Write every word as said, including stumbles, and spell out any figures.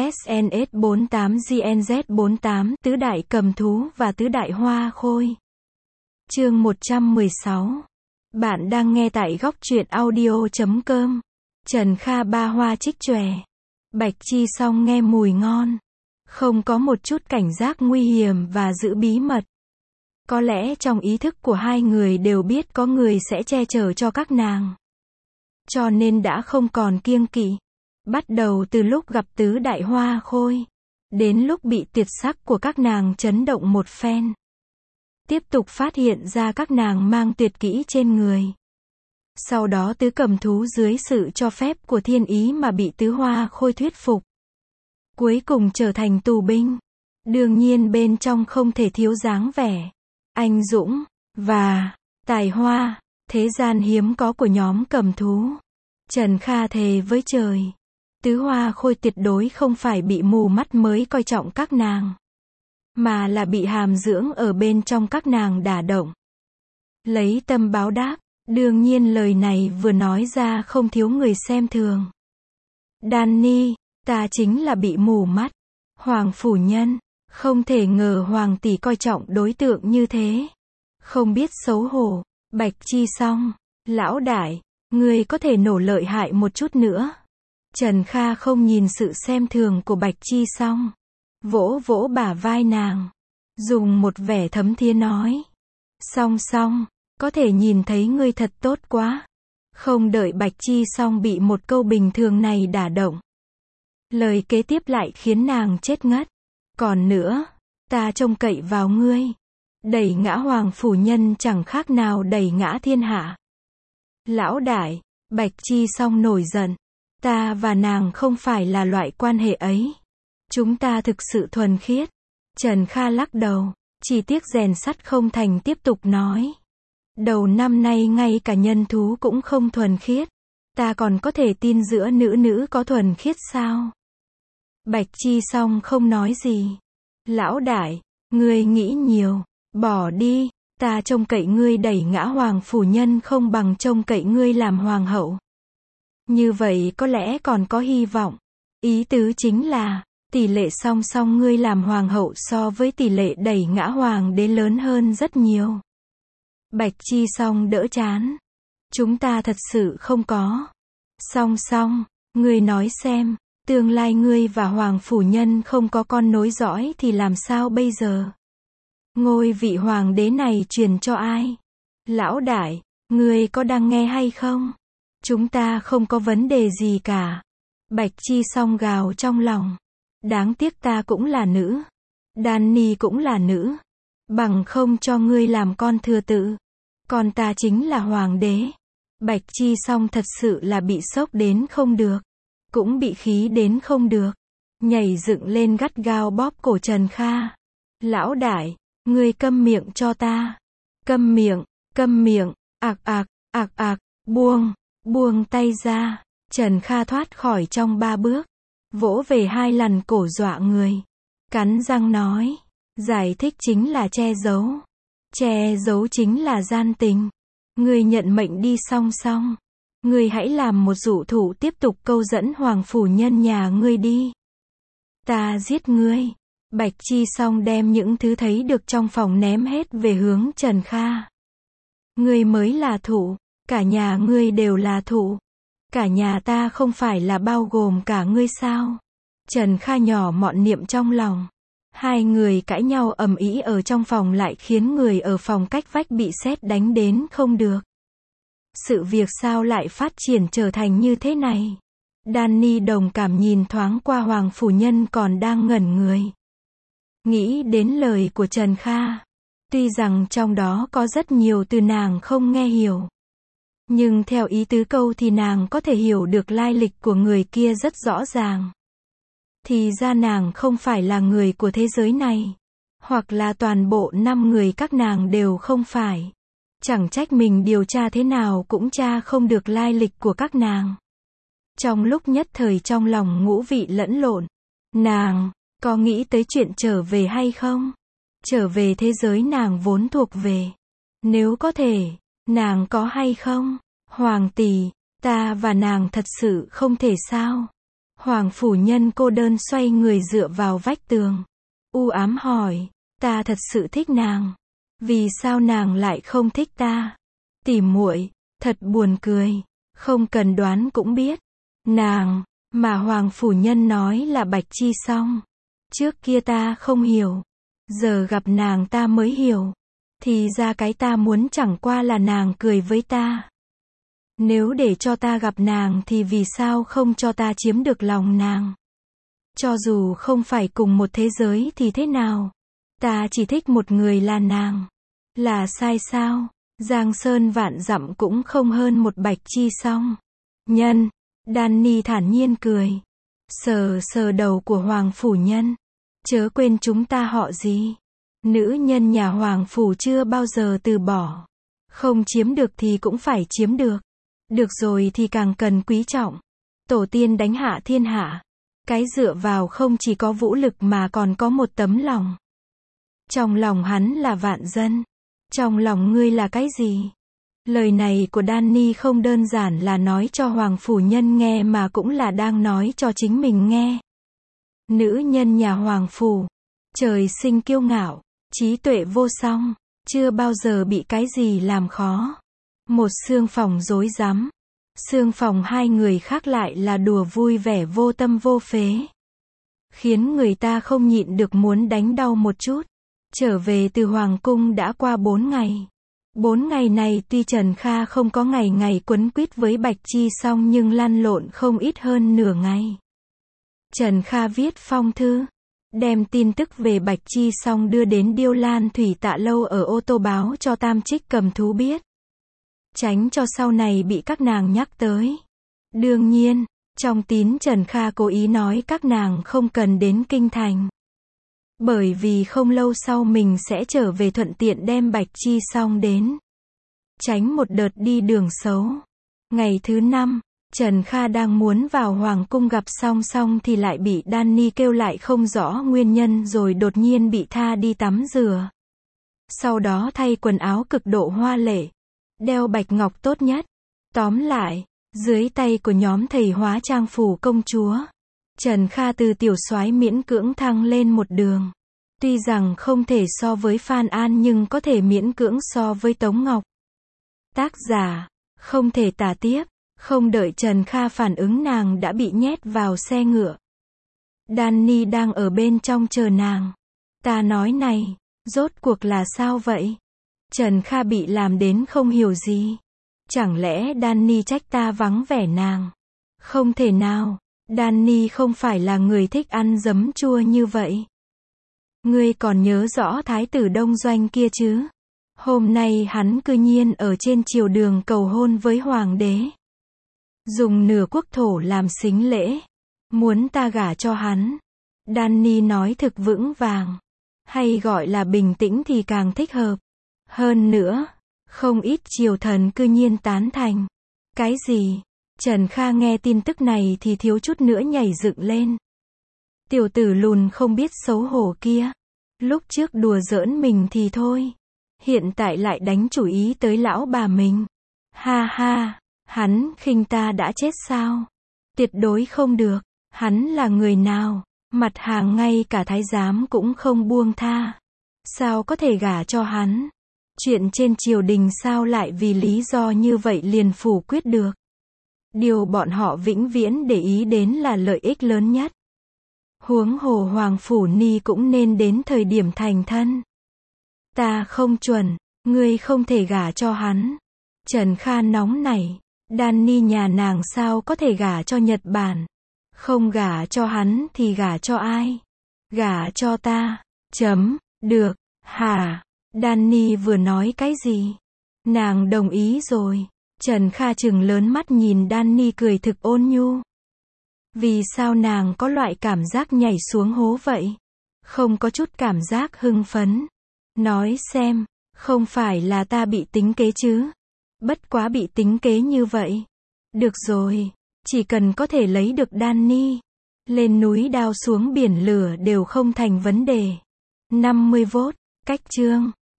ét en ét bốn tám giê en zét bốn tám, tứ đại cầm thú và tứ đại hoa khôi. Chương một trăm mười sáu. Bạn đang nghe tại góc truyện audio chấm com. Trần Kha ba hoa trích chòe. Bạch Chi Song nghe mùi ngon. Không có một chút cảnh giác nguy hiểm và giữ bí mật. Có lẽ trong ý thức của hai người đều biết có người sẽ che chở cho các nàng. Cho nên đã không còn kiêng kỵ. Bắt đầu từ lúc gặp tứ đại hoa khôi. Đến lúc bị tuyệt sắc của các nàng chấn động một phen. Tiếp tục phát hiện ra các nàng mang tuyệt kỹ trên người. Sau đó tứ cầm thú dưới sự cho phép của thiên ý mà bị tứ hoa khôi thuyết phục. Cuối cùng trở thành tù binh. Đương nhiên bên trong không thể thiếu dáng vẻ anh dũng và tài hoa thế gian hiếm có của nhóm cầm thú. Trần Kha thề với trời, tứ hoa khôi tuyệt đối không phải bị mù mắt mới coi trọng các nàng, mà là bị hàm dưỡng ở bên trong các nàng đả động. Lấy tâm báo đáp, đương nhiên lời này vừa nói ra không thiếu người xem thường. Danny, ta chính là bị mù mắt. Hoàng phủ nhân, không thể ngờ hoàng tỷ coi trọng đối tượng như thế. Không biết xấu hổ. Bạch Chi Song, lão đại, ngươi có thể nổ lợi hại một chút nữa. Trần Kha không nhìn sự xem thường của Bạch Chi Song, vỗ vỗ bả vai nàng, dùng một vẻ thấm thía nói. Song Song, có thể nhìn thấy ngươi thật tốt quá. Không đợi Bạch Chi Song bị một câu bình thường này đả động. Lời kế tiếp lại khiến nàng chết ngất. Còn nữa, ta trông cậy vào ngươi. Đẩy ngã hoàng phủ nhân chẳng khác nào đẩy ngã thiên hạ. Lão đại, Bạch Chi Song nổi giận. Ta và nàng không phải là loại quan hệ ấy. Chúng ta thực sự thuần khiết. Trần Kha lắc đầu, chỉ tiếc rèn sắt không thành, tiếp tục nói. Đầu năm nay ngay cả nhân thú cũng không thuần khiết. Ta còn có thể tin giữa nữ nữ có thuần khiết sao? Bạch Chi Song không nói gì. Lão đại, ngươi nghĩ nhiều, bỏ đi, ta trông cậy ngươi đẩy ngã hoàng phủ nhân không bằng trông cậy ngươi làm hoàng hậu. Như vậy có lẽ còn có hy vọng. Ý tứ chính là, tỷ lệ song song ngươi làm hoàng hậu so với tỷ lệ đẩy ngã hoàng đế lớn hơn rất nhiều. Bạch Chi Song đỡ chán. Chúng ta thật sự không có. Song song, ngươi nói xem, tương lai ngươi và hoàng phủ nhân không có con nối dõi thì làm sao bây giờ? Ngôi vị hoàng đế này truyền cho ai? Lão đại, ngươi có đang nghe hay không? Chúng ta không có vấn đề gì cả. Bạch Chi Song gào trong lòng. Đáng tiếc ta cũng là nữ. Danny cũng là nữ. Bằng không cho ngươi làm con thừa tự. Còn ta chính là hoàng đế. Bạch Chi Song thật sự là bị sốc đến không được. Cũng bị khí đến không được. Nhảy dựng lên gắt gao bóp cổ Trần Kha. Lão đại, ngươi câm miệng cho ta. Câm miệng, câm miệng, ạc ạc, ạc ạc, buông, buông tay ra. Trần Kha thoát khỏi trong ba bước. Vỗ về hai lần cổ dọa người. Cắn răng nói. Giải thích chính là che giấu. Che giấu chính là gian tình. Ngươi nhận mệnh đi song song. Ngươi hãy làm một dụ thủ tiếp tục câu dẫn hoàng phủ nhân nhà ngươi đi. Ta giết ngươi. Bạch Chi Song đem những thứ thấy được trong phòng ném hết về hướng Trần Kha. Ngươi mới là thủ. Cả nhà ngươi đều là thủ. Cả nhà ta không phải là bao gồm cả ngươi sao? Trần Kha nhỏ mọn niệm trong lòng. Hai người cãi nhau ầm ĩ ở trong phòng lại khiến người ở phòng cách vách bị sét đánh đến không được. Sự việc sao lại phát triển trở thành như thế này? Danny đồng cảm nhìn thoáng qua hoàng phủ nhân còn đang ngẩn người. Nghĩ đến lời của Trần Kha. Tuy rằng trong đó có rất nhiều từ nàng không nghe hiểu. Nhưng theo ý tứ câu thì nàng có thể hiểu được lai lịch của người kia rất rõ ràng. Thì ra nàng không phải là người của thế giới này. Hoặc là toàn bộ năm người các nàng đều không phải. Chẳng trách mình điều tra thế nào cũng tra không được lai lịch của các nàng. Trong lúc nhất thời trong lòng ngũ vị lẫn lộn. Nàng, có nghĩ tới chuyện trở về hay không? Trở về thế giới nàng vốn thuộc về. Nếu có thể, nàng có hay không? Hoàng tỷ, ta và nàng thật sự không thể sao? Hoàng phủ nhân cô đơn xoay người dựa vào vách tường. U ám hỏi, ta thật sự thích nàng. Vì sao nàng lại không thích ta? Tỉ muội, thật buồn cười. Không cần đoán cũng biết. Nàng, mà Hoàng phủ nhân nói là Bạch Chi Song. Trước kia ta không hiểu. Giờ gặp nàng ta mới hiểu. Thì ra cái ta muốn chẳng qua là nàng cười với ta. Nếu để cho ta gặp nàng thì vì sao không cho ta chiếm được lòng nàng? Cho dù không phải cùng một thế giới thì thế nào? Ta chỉ thích một người là nàng. Là sai sao? Giang sơn vạn dặm cũng không hơn một Bạch Chi Song. Nhân, Danny thản nhiên cười. Sờ sờ đầu của Hoàng phủ nhân. Chớ quên chúng ta họ gì? Nữ nhân nhà Hoàng phủ chưa bao giờ từ bỏ. Không chiếm được thì cũng phải chiếm được. Được rồi thì càng cần quý trọng. Tổ tiên đánh hạ thiên hạ. Cái dựa vào không chỉ có vũ lực mà còn có một tấm lòng. Trong lòng hắn là vạn dân. Trong lòng ngươi là cái gì? Lời này của Danny không đơn giản là nói cho Hoàng phủ nhân nghe mà cũng là đang nói cho chính mình nghe. Nữ nhân nhà Hoàng phủ. Trời sinh kiêu ngạo. Trí tuệ vô song. Chưa bao giờ bị cái gì làm khó. Một xương phòng rối rắm. Xương phòng hai người khác lại là đùa vui vẻ vô tâm vô phế. Khiến người ta không nhịn được muốn đánh đau một chút. Trở về từ Hoàng cung đã qua bốn ngày. Bốn ngày này tuy Trần Kha không có ngày ngày quấn quýt với Bạch Chi Song nhưng lăn lộn không ít hơn nửa ngày. Trần Kha viết phong thư. Đem tin tức về Bạch Chi Song đưa đến Điêu Lan Thủy Tạ Lâu ở ô tô báo cho Tam Trích Cầm Thú biết. Tránh cho sau này bị các nàng nhắc tới. Đương nhiên, trong tín Trần Kha cố ý nói các nàng không cần đến kinh thành. Bởi vì không lâu sau mình sẽ trở về thuận tiện đem Bạch Chi Song đến. Tránh một đợt đi đường xấu. Ngày thứ năm, Trần Kha đang muốn vào Hoàng cung gặp Song Song thì lại bị Danny kêu lại không rõ nguyên nhân rồi đột nhiên bị tha đi tắm rửa. Sau đó thay quần áo cực độ hoa lệ. Đeo bạch ngọc tốt nhất. Tóm lại, dưới tay của nhóm thầy hóa trang phủ công chúa, Trần Kha từ tiểu soái miễn cưỡng thăng lên một đường. Tuy rằng không thể so với Phan An nhưng có thể miễn cưỡng so với Tống Ngọc. Tác giả, không thể tả tiếp, không đợi Trần Kha phản ứng nàng đã bị nhét vào xe ngựa. Danny đang ở bên trong chờ nàng. Ta nói này, rốt cuộc là sao vậy? Trần Kha bị làm đến không hiểu gì. Chẳng lẽ Danny trách ta vắng vẻ nàng? Không thể nào, Danny không phải là người thích ăn giấm chua như vậy. Ngươi còn nhớ rõ thái tử Đông Doanh kia chứ? Hôm nay hắn cư nhiên ở trên triều đường cầu hôn với hoàng đế. Dùng nửa quốc thổ làm sính lễ. Muốn ta gả cho hắn. Danny nói thực vững vàng. Hay gọi là bình tĩnh thì càng thích hợp. Hơn nữa, không ít triều thần cư nhiên tán thành. Cái gì? Trần Kha nghe tin tức này thì thiếu chút nữa nhảy dựng lên. Tiểu tử lùn không biết xấu hổ kia. Lúc trước đùa giỡn mình thì thôi. Hiện tại lại đánh chủ ý tới lão bà mình. Ha ha, hắn khinh ta đã chết sao? Tuyệt đối không được. Hắn là người nào? Mặt hàng ngay cả thái giám cũng không buông tha. Sao có thể gả cho hắn? Chuyện trên triều đình sao lại vì lý do như vậy liền phủ quyết được? Điều bọn họ vĩnh viễn để ý đến là lợi ích lớn nhất. Huống hồ Hoàng Phủ Ni cũng nên đến thời điểm thành thân. Ta không chuẩn, ngươi không thể gả cho hắn. Trần Kha nóng nảy, Danny nhà nàng sao có thể gả cho Nhật Bản? Không gả cho hắn thì gả cho ai? Gả cho ta. Chấm, được, hả? Danny vừa nói cái gì? Nàng đồng ý rồi. Trần Kha trừng lớn mắt nhìn Danny cười thực ôn nhu. Vì sao nàng có loại cảm giác nhảy xuống hố vậy? Không có chút cảm giác hưng phấn. Nói xem, không phải là ta bị tính kế chứ? Bất quá bị tính kế như vậy. Được rồi, chỉ cần có thể lấy được Danny, lên núi đao xuống biển lửa đều không thành vấn đề. năm mươi vốt, cách chương.